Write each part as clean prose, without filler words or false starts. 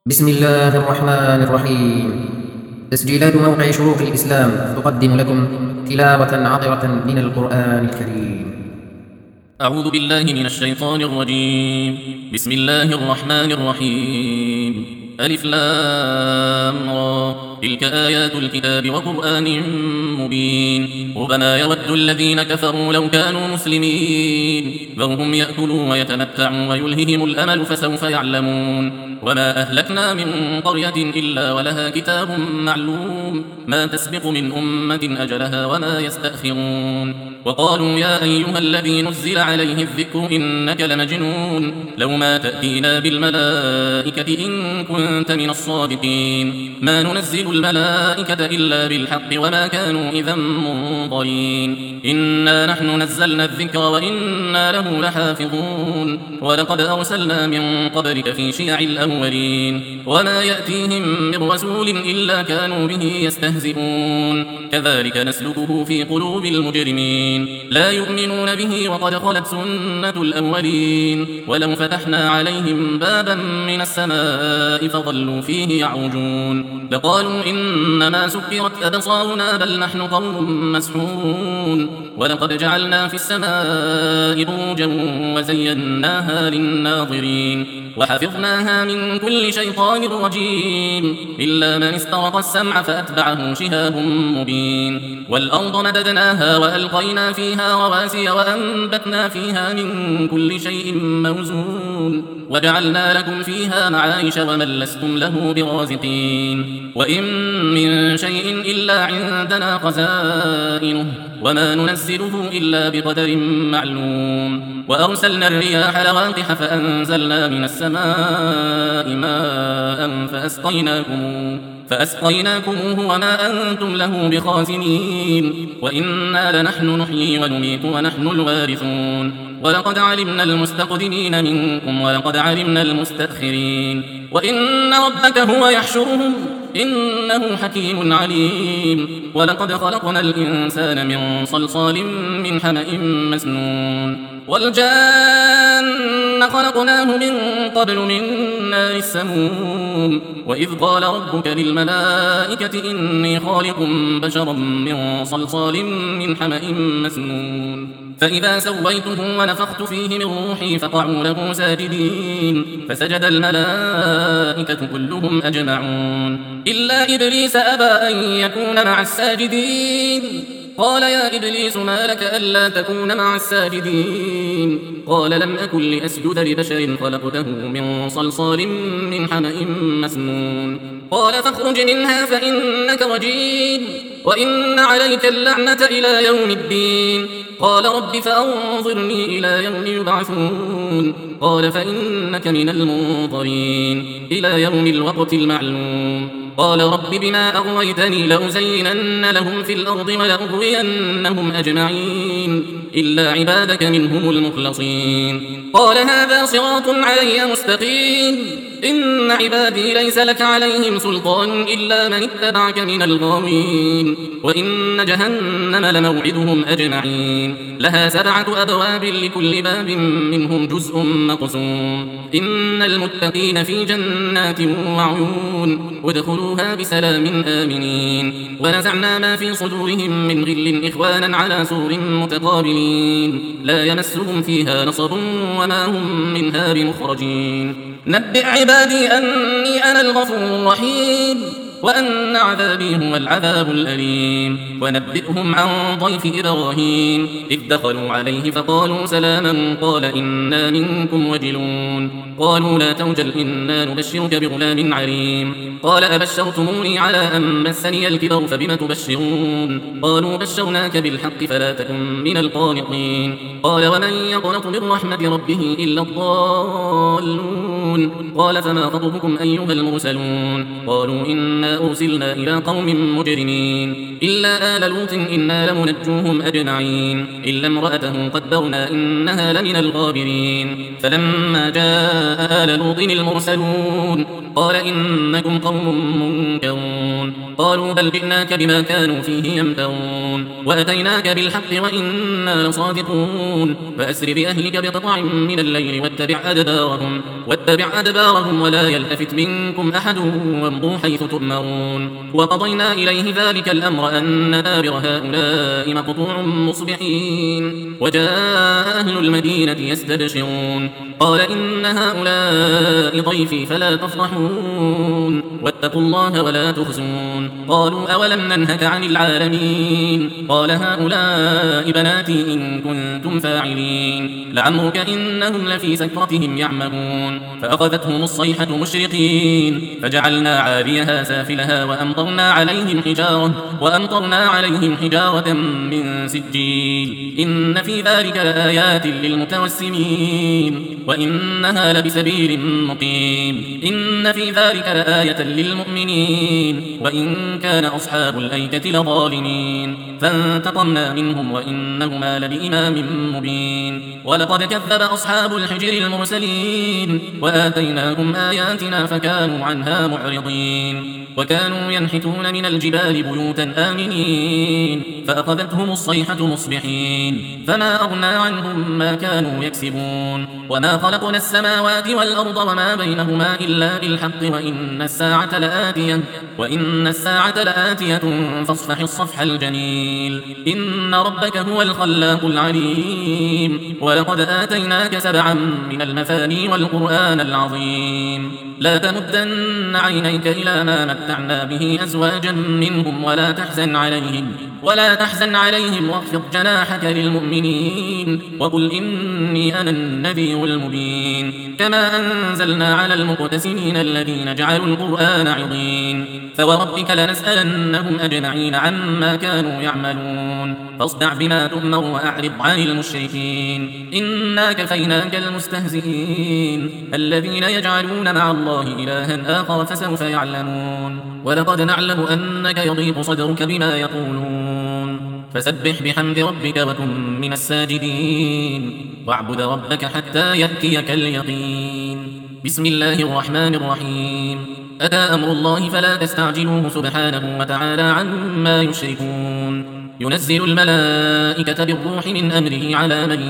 بسم الله الرحمن الرحيم. تسجيلات موقع شروق الإسلام تقدم لكم تلاوة عطرة من القرآن الكريم. أعوذ بالله من الشيطان الرجيم. بسم الله الرحمن الرحيم. ألف لام را، تلك آيات الكتاب وقرآن مبين. ربما يود الذين كفروا لو كانوا مسلمين ذرهم يأكلوا ويتمتعوا ويلههم الأمل فسوف يعلمون. وما أهلكنا من قرية إلا ولها كتاب معلوم ما تسبق من أمة أجلها وما يستأخرون. وقالوا يا أيها الذي نزل عليه الذكر إنك لمجنون لو ما تأتينا بالملائكة إن كنت من الصادقين. ما ننزل الملائكة إلا بالحق وما كانوا إذا منظرين. إنا نحن نزلنا الذكر وإنا له لحافظون. ولقد أرسلنا من قبلك في شيع الأولين وما يأتيهم من رسول إلا كانوا به يستهزئون. كذلك نسلكه في قلوب المجرمين لا يؤمنون به وقد خلت سنة الأولين. ولو فتحنا عليهم بابا من السماء فظلوا فيه يعرجون لقالوا إنما سكرت أبصارنا بل نحن قوم مسحورون. ولقد جعلنا في السماء بروجا وزيناها للناظرين وحفظناها من كل شيطان رجيم إلا من استرق السمع فأتبعه شهاب مبين. والأرض مددناها وألقينا فيها رواسي وأنبتنا فيها من كل شيء موزون وجعلنا لكم فيها معايش ومن لستم له برازقين. وإن من شيء إلا عندنا خزائنه وما ننزله إلا بقدر معلوم. وأرسلنا الرياح لواقح فأنزلنا من السماء ماء فأسقيناكموه وما أنتم له بخازنين. وإنا لنحن نحيي ونميت ونحن الوارثون. ولقد علمنا المستقدمين منكم ولقد علمنا المستأخرين. وإن ربك هو يحشرهم إنه حكيم عليم. ولقد خلقنا الإنسان من صلصال من حمأ مسنون. والجان خلقناه من قبل من نار السموم. وإذ قال ربك للملائكة إني خالق بشرا من صلصال من حمأ مسنون. فإذا سويته ونفخت فيه من روحي فقعوا له ساجدين فسجد الملائكة كلهم أجمعون إلا إبليس أبى أن يكون مع الساجدين. قال يا إبليس ما لك ألا تكون مع الساجدين؟ قال لم أكن لأسجد لبشر خلقته من صلصال من حمأ مسنون. قال فاخرج منها فإنك رجيم وإن عليك اللعنة إلى يوم الدين. قال رب فأنظرني إلى يوم يبعثون. قال فإنك من المنظرين إلى يوم الوقت المعلوم. قال رب بما أغويتني لأزينن لهم في الأرض ولأغوينهم أجمعين إلا عبادك منهم المخلصين. قال هذا صراط علي مستقيم إن عبادي ليس لك عليهم سلطان إلا من اتبعك من الغاوين. وإن جهنم لموعدهم أجمعين لها 7 أبواب لكل باب منهم جزء مقسوم. إن المتقين في جنات وعيون ادخلوها بسلام آمنين. ونزعنا ما في صدورهم من غل إخوانا على سور متقابلين لا يمسهم فيها نصب وما هم منها بمخرجين. نبئ عبادي أني أنا الغفور الرحيم وأن عذابي هو العذاب الأليم. ونبئهم عن ضيف إبراهيم إذ دخلوا عليه فقالوا سلاما قال إنا منكم وجلون. قالوا لا توجل إنا نبشرك بغلام عليم. قال أبشرتموني على أن مسني الكبر فبم تبشرون؟ قالوا بشرناك بالحق فلا تكن من القانطين. قال ومن يقنط من رحمة ربه إلا الضالون. قال فما خطبكم أيها المرسلون؟ قالوا إنا إنا أرسلنا إلى قوم مجرمين إلا آل لوط إنا لمنجوهم أجمعين إلا امرأته قدرنا إنها لمن الغابرين فلما جاء آل لوط المرسلون قال إنكم قوم منكرون قالوا بل جئناك بما كانوا فيه يمترون وأتيناك بالحق وإنا لصادقون فأسر بأهلك بقطع من الليل واتبع أدبارهم ولا يلتفت منكم أحد وامضوا حيث تؤمرون وقضينا إليه ذلك الأمر أن دابر هؤلاء مقطوع مصبحين وجاء أهل المدينة يستبشرون قال إن هؤلاء ضيفي فلا تفرحون واتقوا الله ولا تخزون قالوا أولم ننهك عن العالمين قال هؤلاء بناتي إن كنتم فاعلين لعمرك إنهم لفي سكرتهم يعمهون فأخذتهم الصيحة مشرقين فجعلنا عاليها سافلها وأمطرنا عليهم حجارة من سجيل إن في ذلك لآيات للمتوسمين وإنها لبسبيل مقيم إن في ذلك لآية للمؤمنين وإن كان أصحاب الأيكة لظالمين فانتقمنا منهم وإنهما لبإمام مبين ولقد كذب أصحاب الحجر المرسلين وآتيناهم آياتنا فكانوا عنها معرضين وكانوا ينحتون من الجبال بيوتا آمنين فأخذتهم الصيحة مصبحين فما أغنى عنهم ما كانوا يكسبون وما خلقنا السماوات والأرض وما بينهما إلا بالحق وإن الساعة لآتية فاصفح الصفح الجميل إن ربك هو الخلاق العليم ولقد آتيناك 7 من المثاني والقرآن العظيم لا تمدن عينيك إلى ما متعنا به أزواجا منهم ولا تحزن عليهم واخفض جناحك للمؤمنين وقل إني أنا النذير المبين كما أنزلنا على المقتسمين الذين جعلوا القرآن عضين فوربك لنسألنهم أجمعين عما كانوا يعملون فاصدع بما تؤمر وأعرض عن المشركين إنا كفيناك المستهزئين الذين يجعلون مع الله إلها آخر فسوف يعلمون ولقد نعلم أنك يضيق صدرك بما يقولون فسبح بحمد ربك وكن من الساجدين واعبد ربك حتى يأتيك اليقين بسم الله الرحمن الرحيم أتى أمر الله فلا تستعجلوه سبحانه وتعالى عما يشركون ينزل الملائكة بالروح من أمره على من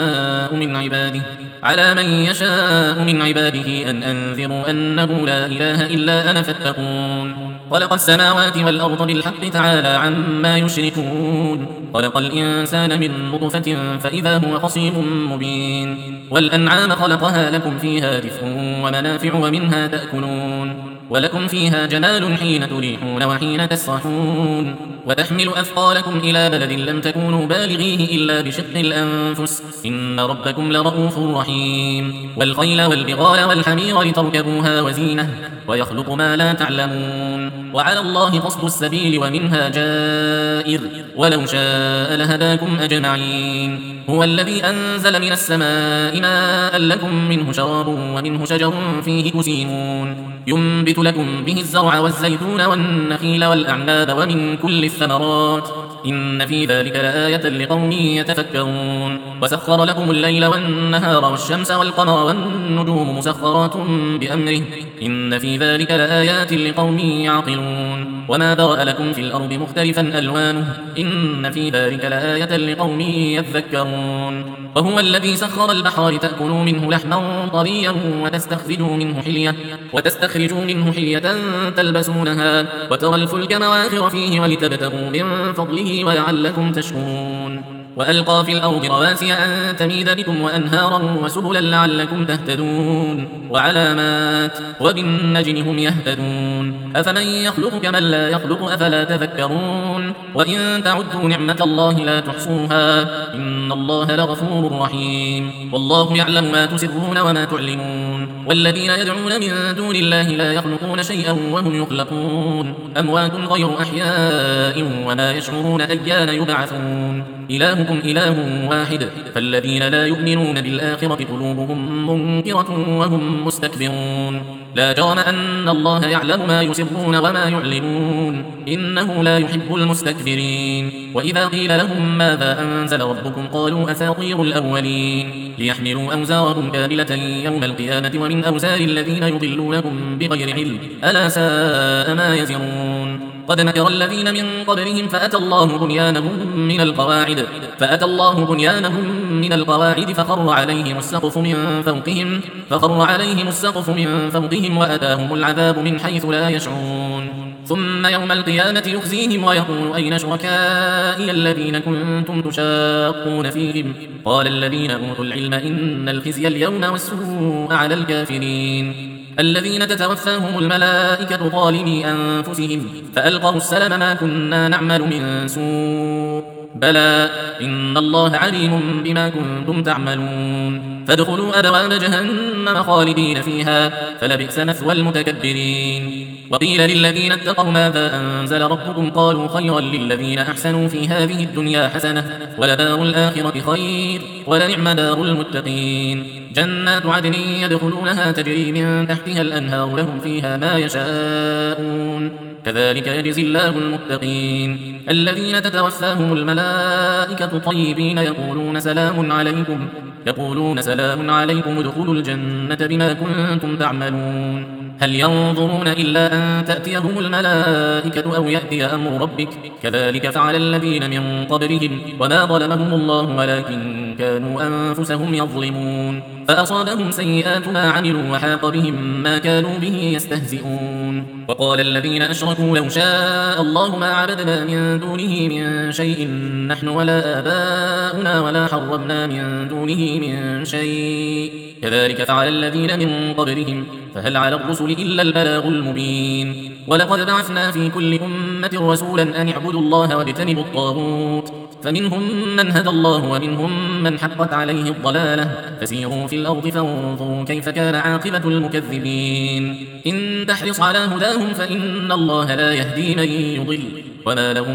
يشاء من عباده أن أنذروا أنه لا إله إلا أنا فاتقون خلق السماوات والأرض بالحق تعالى عما يشركون خلق الإنسان من نطفة فإذا هو خصيم مبين والأنعام خلقها لكم فيها دفء ومنافع ومنها تأكلون ولكم فيها جمال حين تريحون وحين تسرحون وتحمل أثقالكم إلى بلد لم تكونوا بالغيه إلا بشق الأنفس إن ربكم لرؤوف رحيم والخيل والبغال والحمير لتركبوها وزينة ويخلق ما لا تعلمون وعلى الله قصد السبيل ومنها جائر ولو شاء لهداكم أجمعين هو الذي أنزل من السماء ماء لكم منه شراب ومنه شجر فيه تسيمون ينبت لكم به الزرع والزيتون والنخيل والأعناب ومن كل الثمرات إن في ذلك لآية لقوم يتفكرون وسخر لكم الليل والنهار والشمس والقمر والنجوم مسخرات بأمره إن في ذلك لآيات لقوم يعقلون وما ذرأ لكم في الأرض مختلفا ألوانه إن في ذلك لآية لقوم يذكرون وهو الذي سخر البحر لتأكلوا منه لحما طريا وتستخرجوا منه حلية تلبسونها وترى الفلك مواخر فيه ولتبتغوا من فضله ولعلكم تشكرون وألقى في الأرض رواسي أن تميد بكم وأنهارا وسبلا لعلكم تهتدون وعلامات وبالنجم هم يهتدون أفمن يخلق كمن لا يخلق أفلا تذكرون وإن تعدوا نعمة الله لا تحصوها إن الله لغفور رحيم والله يعلم ما تسرون وما تعلنون والذين يدعون من دون الله لا يخلقون شيئا وهم يخلقون أموات غير أحياء وما يشعرون أيان يبعثون إلهكم إله واحد فالذين لا يؤمنون بالآخرة قلوبهم منكرة وهم مستكبرون لا جرم أن الله يعلم ما يسرون وما يعلنون إنه لا يحب المستكبرين. وإذا قيل لهم ماذا أنزل ربكم قالوا أساطير الأولين ليحملوا أوزارهم كاملة يوم القيامة ومن أوزار الذين يضلونهم بغير علم ألا ساء ما يزرون. قد مكر الذين من قبلهم فأتى الله بنيانهم من القواعد فخر عليهم السقف من فوقهم وأتاهم العذاب من حيث لا يشعرون. ثم يوم القيامة يخزيهم ويقول أين شركائي الذين كنتم تشاقون فيهم قال الذين أوتوا العلم إن الخزي اليوم والسوء على الكافرين الذين تتوفاهم الملائكة ظالمي أنفسهم فألقوا السلم ما كنا نعمل من سوء بلى إن الله عليم بما كنتم تعملون فادخلوا أبواب جهنم خالدين فيها فلبئس مثوى المتكبرين. وقيل للذين اتقوا ماذا أنزل ربكم قالوا خيرا للذين أحسنوا في هذه الدنيا حسنة ولدار الآخرة خير ولنعم دار المتقين جنات عدن يدخلونها تجري من تحتها الأنهار لهم فيها ما يشاءون كذلك يجزي الله المتقين الذين تتوفاهم الملائكة طيبين يقولون سلام عليكم ادخلوا الجنة بما كنتم تعملون. هل ينظرون إلا أن تأتيهم الملائكة أو يأتي أمر ربك كذلك فعل الذين من قبلهم وما ظلمهم الله ولكن كانوا أنفسهم يظلمون فأصابهم سيئات ما عملوا وحاق بهم ما كانوا به يستهزئون. وقال الذين أشركوا لو شاء الله ما عبدنا من دونه من شيء نحن ولا آباؤنا ولا حرمنا من دونه من شيء كذلك فعل الذين من قبلهم فهل على الرسل إلا البلاغ المبين. ولقد بعثنا في كل أمة رسولا أن اعبدوا الله واجتنبوا الطاغوت فمنهم من هدى الله ومنهم من حقت عليه الضلالة فسيروا في الأرض فانظروا كيف كان عاقبة المكذبين. إن تحرص على هداهم فإن الله لا يهدي من يضل وما لهم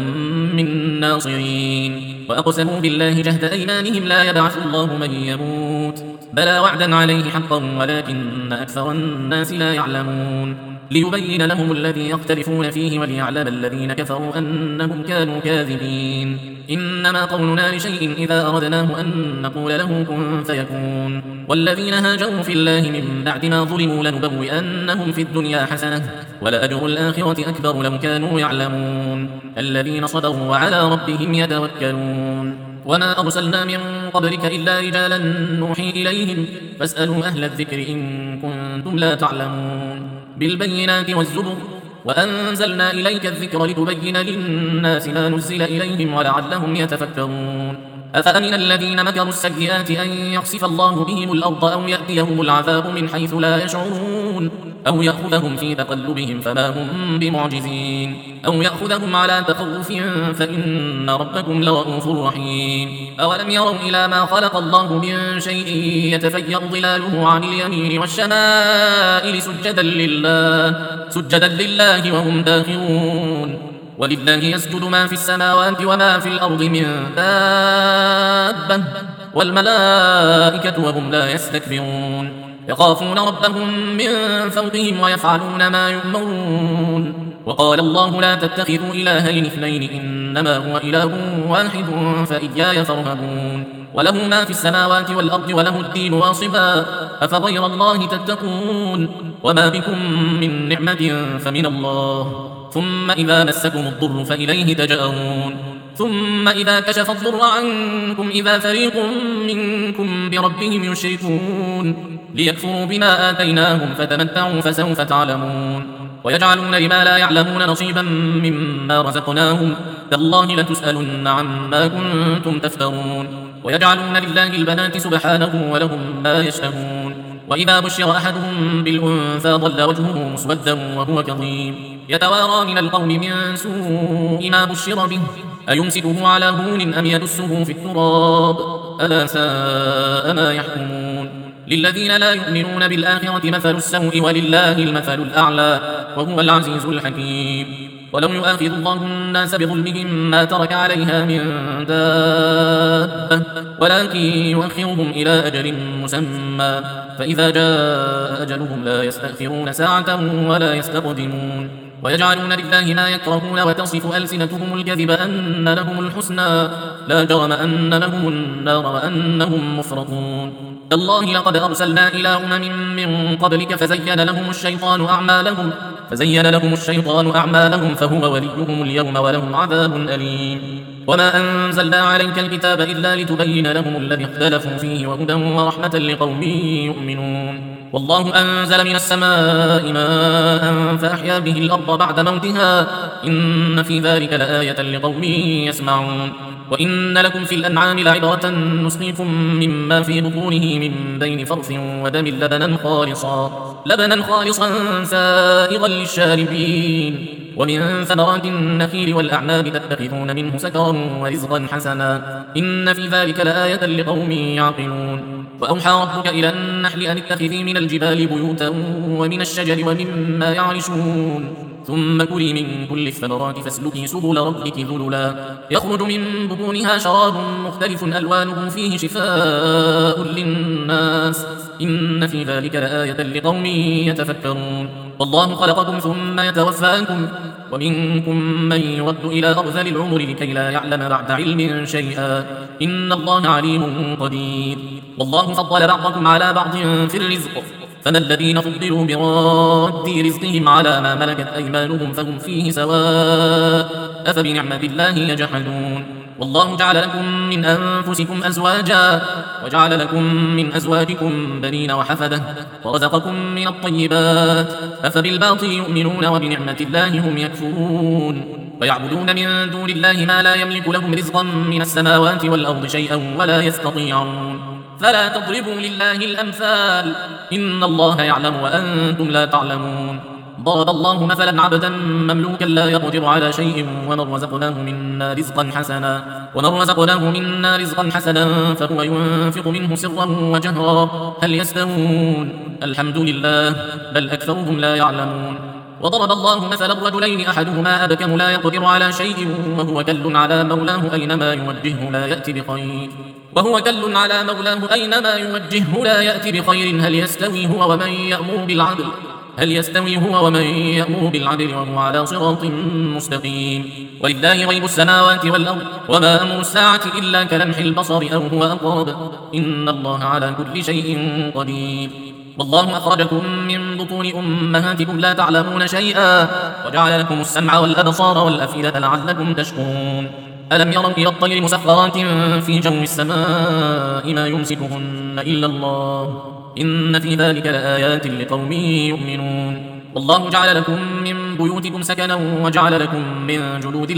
من ناصرين. وأقسموا بالله جهد أيمانهم لا يبعث الله من يموت بلى وعدا عليه حقا ولكن أكثر الناس لا يعلمون ليبين لهم الذي يختلفون فيه وليعلم الذين كفروا أنهم كانوا كاذبين. إنما قولنا لشيء إذا أردناه أن نقول له كن فيكون. والذين هاجروا في الله من بعد ما ظلموا لنبوئنهم في الدنيا حسنة ولأجر الآخرة أكبر لو كانوا يعلمون الذين صبروا وعلى ربهم يتوكلون. وما أرسلنا من قبلك إلا رجالا نوحي إليهم فاسألوا أهل الذكر إن كنتم لا تعلمون بالبينات والزبر وأنزلنا إليك الذكر لتبين للناس ما نزل إليهم ولعلهم يتفكرون. أفأمن الذين مكروا السيئات أن يخسف الله بهم الأرض أو يأتيهم العذاب من حيث لا يشعرون أو يأخذهم في تقلبهم فما هم بمعجزين أو يأخذهم على تخوف فإن ربكم لرؤوف رحيم. أولم يروا إلى ما خلق الله من شيء يتفيأ ظلاله عن اليمين والشمائل سجدا لله وهم داخرون ولله يسجد ما في السماوات وما في الأرض من دابة والملائكة وهم لا يستكبرون يخافون ربهم من فوقهم ويفعلون ما يؤمرون. وقال الله لا تتخذوا إلهين اثنين إنما هو إله واحد فإياي فارهبون. وله ما في السماوات والأرض وله الدين واصبا أفغير الله تتقون وما بكم من نعمة فمن الله ثم إذا مسكم الضر فإليه تجأرون ثم إذا كشف الضر عنكم إذا فريق منكم بربهم يشركون ليكفروا بما آتيناهم فتمتعوا فسوف تعلمون. ويجعلون لما لا يعلمون نصيبا مما رزقناهم تالله لتسألن عما كنتم تفترون. ويجعلون لله البنات سبحانه ولهم ما يشتهون. وإذا بشر أحدهم بالأنثى ظل وجهه مسودا وهو كظيم يتوارى من القوم من سوء ما بشر به أيمسكه على هون أم يدسه في التراب ألا ساء ما يحكمون. للذين لا يؤمنون بالآخرة مثل السوء ولله المثل الأعلى وهو العزيز الحكيم. ولو يؤاخذ الله الناس بظلمهم ما ترك عليها من دابة ولكن يؤخرهم إلى أجل مسمى فإذا جاء أجلهم لا يستأخرون ساعة ولا يستقدمون ويجعلون لله ما يكرهون وتصف ألسنتهم الكذب أن لهم الحسنى لا جرم أن لهم النار وأنهم مفرطون تالله لقد أرسلنا إلى من قبلك فزين لهم الشيطان أعمالهم فهو وليهم اليوم ولهم عذاب أليم وما أنزلنا عليك الكتاب إلا لتبين لهم الذي اختلفوا فيه وهدى ورحمة لقوم يؤمنون والله أنزل من السماء ماء فأحيا به الأرض بعد موتها إن في ذلك لآية لقوم يسمعون وإن لكم في الأنعام لعبرة نسقيكم مما في بطونه من بين فرث ودم لبنا خالصا سائغا للشاربين ومن ثمرات النخيل والأعناب تتخذون منه سكرا ورزقا حسنا إن في ذلك لآية لقوم يعقلون وأوحى ربك إلى النحل أن اتخذي من الجبال بيوتا ومن الشجر ومما يعرشون ثم كلي من كل الثمرات فاسلكي سبل ربك ذللا يخرج من بطونها شراب مختلف ألوانه فيه شفاء للناس إن في ذلك لآية لقوم يتفكرون والله خلقكم ثم يتوفاكم ومنكم من يرد إلى أرذل العمر لكي لا يعلم بعد علم شيئا إن الله عليم قدير والله فضل بعضكم على بعض في الرزق فما الذين فضلوا براد رزقهم على ما ملكت أيمانهم فهم فيه سواء أفبنعمة الله يجحدون والله جعل لكم من أنفسكم أزواجا وجعل لكم من أزواجكم بنين وحفدة ورزقكم من الطيبات أفبالباطل يؤمنون وبنعمة الله هم يكفرون ويعبدون من دون الله ما لا يملك لهم رزقا من السماوات والأرض شيئا ولا يستطيعون فلا تضربوا لله الأمثال إن الله يعلم وأنتم لا تعلمون ضرب الله مثلا عبدا مملوكا لا يقدر على شيء ومن رزقناه منا رزقا حسنا فهو ينفق منه سرا وجهرا هل يستوون الحمد لله بل أكثرهم لا يعلمون وضرب الله مثلا رجلين أحدهما أبكم لا يقدر على شيء وهو كل على مولاه أينما يوجهه لا يأتي بخير هل يستوي هو ومن يأمر بالعدل وهو على صراط مستقيم ولله غيب السماوات والأرض وما أمر الساعة إلا كلمح البصر أو هو أقرب إن الله على كل شيء قدير والله أخرجكم من بطون أمهاتكم لا تعلمون شيئا وجعل لكم السمع والأبصار والأفئدة لعلكم تشكرون ألم يروا إلى الطير مسخرات في جو السماء ما يمسكهن إلا الله إن في ذلك لآيات لقوم يؤمنون والله جعل لكم من بيوتكم سكنا وجعل لكم من جلود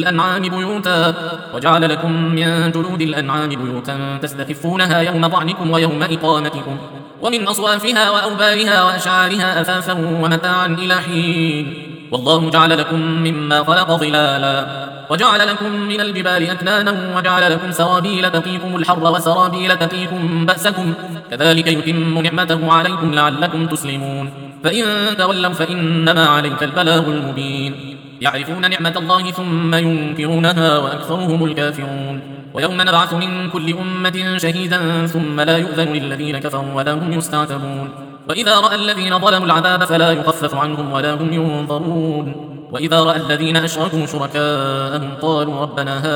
الأنعام بيوتا تستخفونها يوم ضعنكم ويوم إقامتكم ومن أصوافها وأوبارها وأشعارها أثاثا ومتاعا إلى حين والله جعل لكم مما خلق ظلالا وجعل لكم من الجبال أكنانا وجعل لكم سرابيل تقيكم الحر وسرابيل تقيكم بأسكم كذلك يتم نعمته عليكم لعلكم تسلمون فإن تولوا فإنما عليك البلاغ المبين يعرفون نعمة الله ثم ينكرونها وأكثرهم الكافرون ويوم نبعث من كل أمة شهيدا ثم لا يؤذن للذين كفروا ولا هم يستعتبون وإذا رأى الذين ظلموا العذاب فلا يخفف عنهم ولا هم ينظرون وإذا رأى الذين أشركوا شركاءهم قالوا ربنا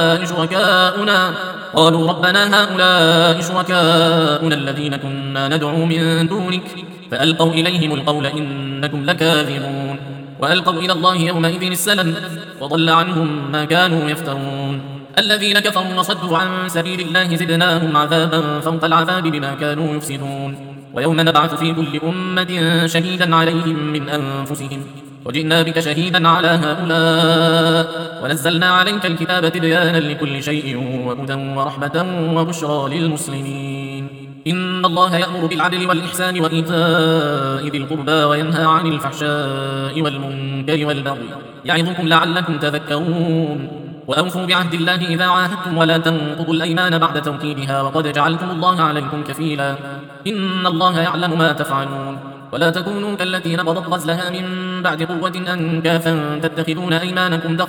هؤلاء شركاؤنا الذين كنا ندعو من دونك فألقوا إليهم القول إنكم لكاذبون وألقوا إلى الله يومئذ السلم وضل عنهم ما كانوا يفترون الذين كفروا وصدوا عن سبيل الله زدناهم عذابا فوق العذاب بما كانوا يفسدون ويوم نبعث في كل أمة شهيدا عليهم من أنفسهم وجئنا بك شهيدا على هؤلاء ونزلنا عليك الكتاب تبيانا لكل شيء وهدى ورحمة وبشرى للمسلمين إن الله يأمر بالعدل والإحسان وإيتاء ذي القربى وينهى عن الفحشاء والمنكر والبغي يعظكم لعلكم تذكرون وأوفوا بعهد الله إذا عاهدتم ولا تنقضوا الأيمان بعد توكيدها وقد جعلتم الله عليكم كفيلا إن الله يعلم ما تفعلون ولا تكونوا كالتي نقضت غزلها من بعد قوة أنكاثا تتخذون أيمانكم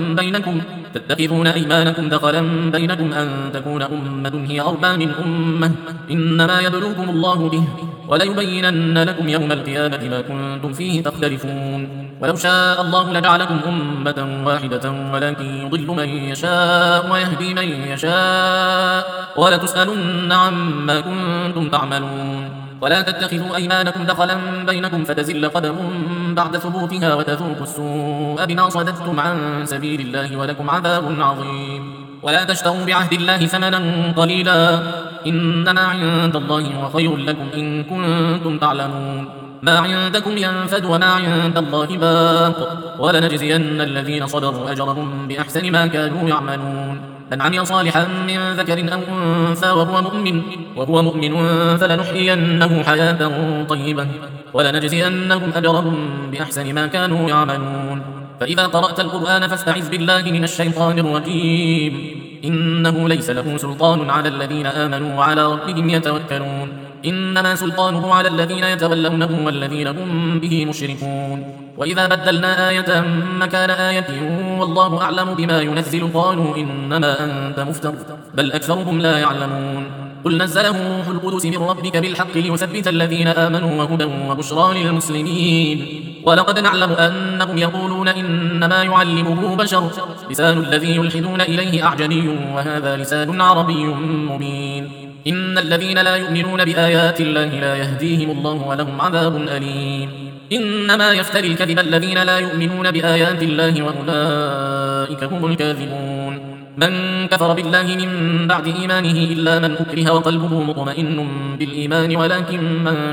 دخلا بينكم أن تكون أمة هي أربى من أمة إنما يبلوكم الله به وليبينن لكم يوم القيامة ما كنتم فيه تختلفون ولو شاء الله لجعلكم أمة واحدة ولكن يضل من يشاء ويهدي من يشاء ولتسألن عما كنتم تعملون ولا تتخذوا أيمانكم دخلا بينكم فتزل قدم بعد ثبوتها وتذوقوا السوء بما صددتم عن سبيل الله ولكم عذاب عظيم ولا تشتروا بعهد الله ثمنا قليلا إنما عند الله هو خير لكم إن كنتم تعلمون ما عندكم ينفد وما عند الله باق ولنجزين الذين صبروا أجرهم بأحسن ما كانوا يعملون من عمل صالحا من ذكر أو أنثى وهو مؤمن فلنحيينه حياة طيبة ولنجزينهم أجرهم بأحسن ما كانوا يعملون فإذا قرأت القرآن فاستعذ بالله من الشيطان الرجيم إنه ليس له سلطان على الذين آمنوا وعلى ربهم يتوكلون إنما سلطانه على الذين يتولونه والذين هم به مشركون وإذا بدلنا آية مكان آية والله أعلم بما ينزل قالوا إنما أنت مفتر بل أكثرهم لا يعلمون قل نزله روح القدس من ربك بالحق ليثبت الذين آمنوا وهدى وبشرى للمسلمين ولقد نعلم أنهم يقولون إنما يعلمه بشر لسان الذي يلحدون إليه أعجمي وهذا لسان عربي مبين إن الذين لا يؤمنون بآيات الله لا يهديهم الله ولهم عذاب أليم إنما يفتري الكذب الذين لا يؤمنون بآيات الله وأولئك هم الكاذبون من كفر بالله من بعد إيمانه إلا من أكره وقلبه مطمئن بالإيمان ولكن من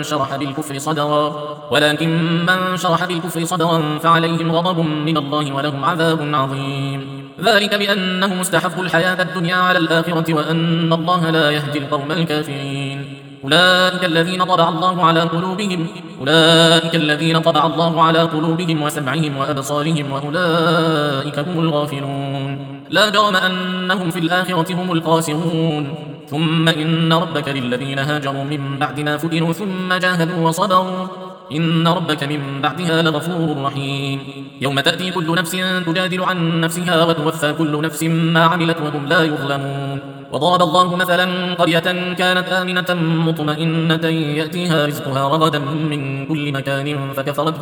شرح بالكفر صدرا فعليهم غضب من الله ولهم عذاب عظيم ذلك بأنه مستحب الحياة الدنيا على الآخرة وأن الله لا يهدي القوم الكافرين أولئك الذين طبع الله على قلوبهم وسمعهم وأبصارهم وأولئك هم الغافلون لا جرم أنهم في الآخرة هم الخاسرون ثم إن ربك للذين هاجروا من بعد ما فتنوا ثم جاهدوا وصبروا إن ربك من بعدها لغفور رحيم يوم تأتي كل نفس تجادل عن نفسها وتوفى كل نفس ما عملت وهم لا يظلمون وضرب الله مثلا قرية كانت آمنة مطمئنة يأتيها رزقها رغدا من كل مكان فكفرت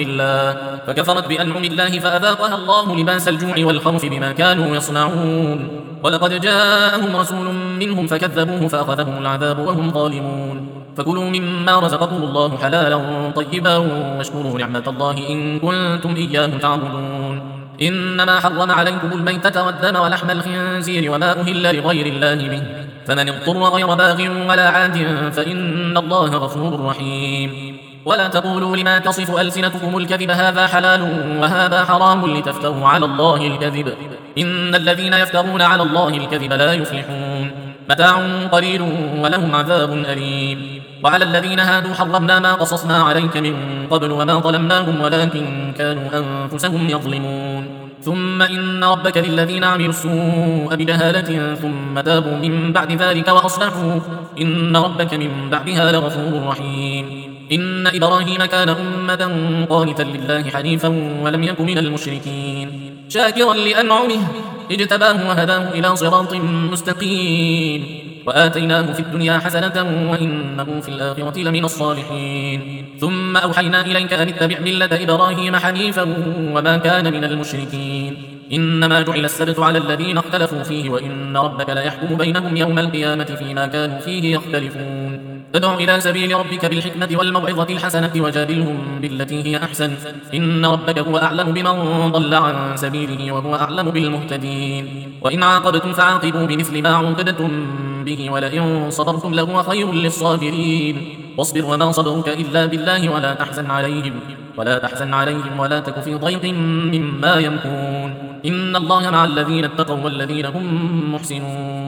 بأنعم الله فأذاقها الله لباس الجوع والخوف بما كانوا يصنعون ولقد جاءهم رسول منهم فكذبوه فأخذهم العذاب وهم ظالمون فكلوا مما رزقكم الله حلالا طيبا واشكروا نعمة الله إن كنتم إياه تعبدون إنما حرم عليكم الميتة والدم ولحم الخنزير وما أهل لغير الله به فمن اضطر غير باغ ولا عاد فإن الله غفور رحيم ولا تقولوا لما تصف ألسنتكم الكذب هذا حلال وهذا حرام لتفتروا على الله الكذب إن الذين يفترون على الله الكذب لا يفلحون متاع قليل ولهم عذاب أليم وعلى الذين هادوا حرمنا ما قصصنا عليك من قبل وما ظلمناهم ولكن كانوا أنفسهم يظلمون ثم إن ربك للذين عملوا السوء بجهالة ثم تابوا من بعد ذلك وأصلحوا إن ربك من بعدها لغفور رحيم إن إبراهيم كان أمة قانتا لله حنيفا ولم يك من المشركين شاكرا لأنعمه اجتباه وهداه إلى صراط مستقيم وآتيناه في الدنيا حسنة وإنه في الآخرة لمن الصالحين ثم أوحينا إليك أن اتبع ملة إبراهيم حنيفا وما كان من المشركين إنما جعل السبت على الذين اختلفوا فيه وإن ربك ليحكم بينهم يوم القيامة فيما كانوا فيه يختلفون ادع إلى سبيل ربك بالحكمة والموعظة الحسنة وجادلهم بالتي هي أحسن إن ربك هو أعلم بمن ضل عن سبيله وهو أعلم بالمهتدين وإن عاقبتم فعاقبوا بمثل ما عوقبتم به ولئن صبرتم لهو خير للصابرين واصبر وما صبرك إلا بالله ولا تحزن عليهم ولا تك في ضيق مما يمكرون إن الله مع الذين اتقوا والذين هم محسنون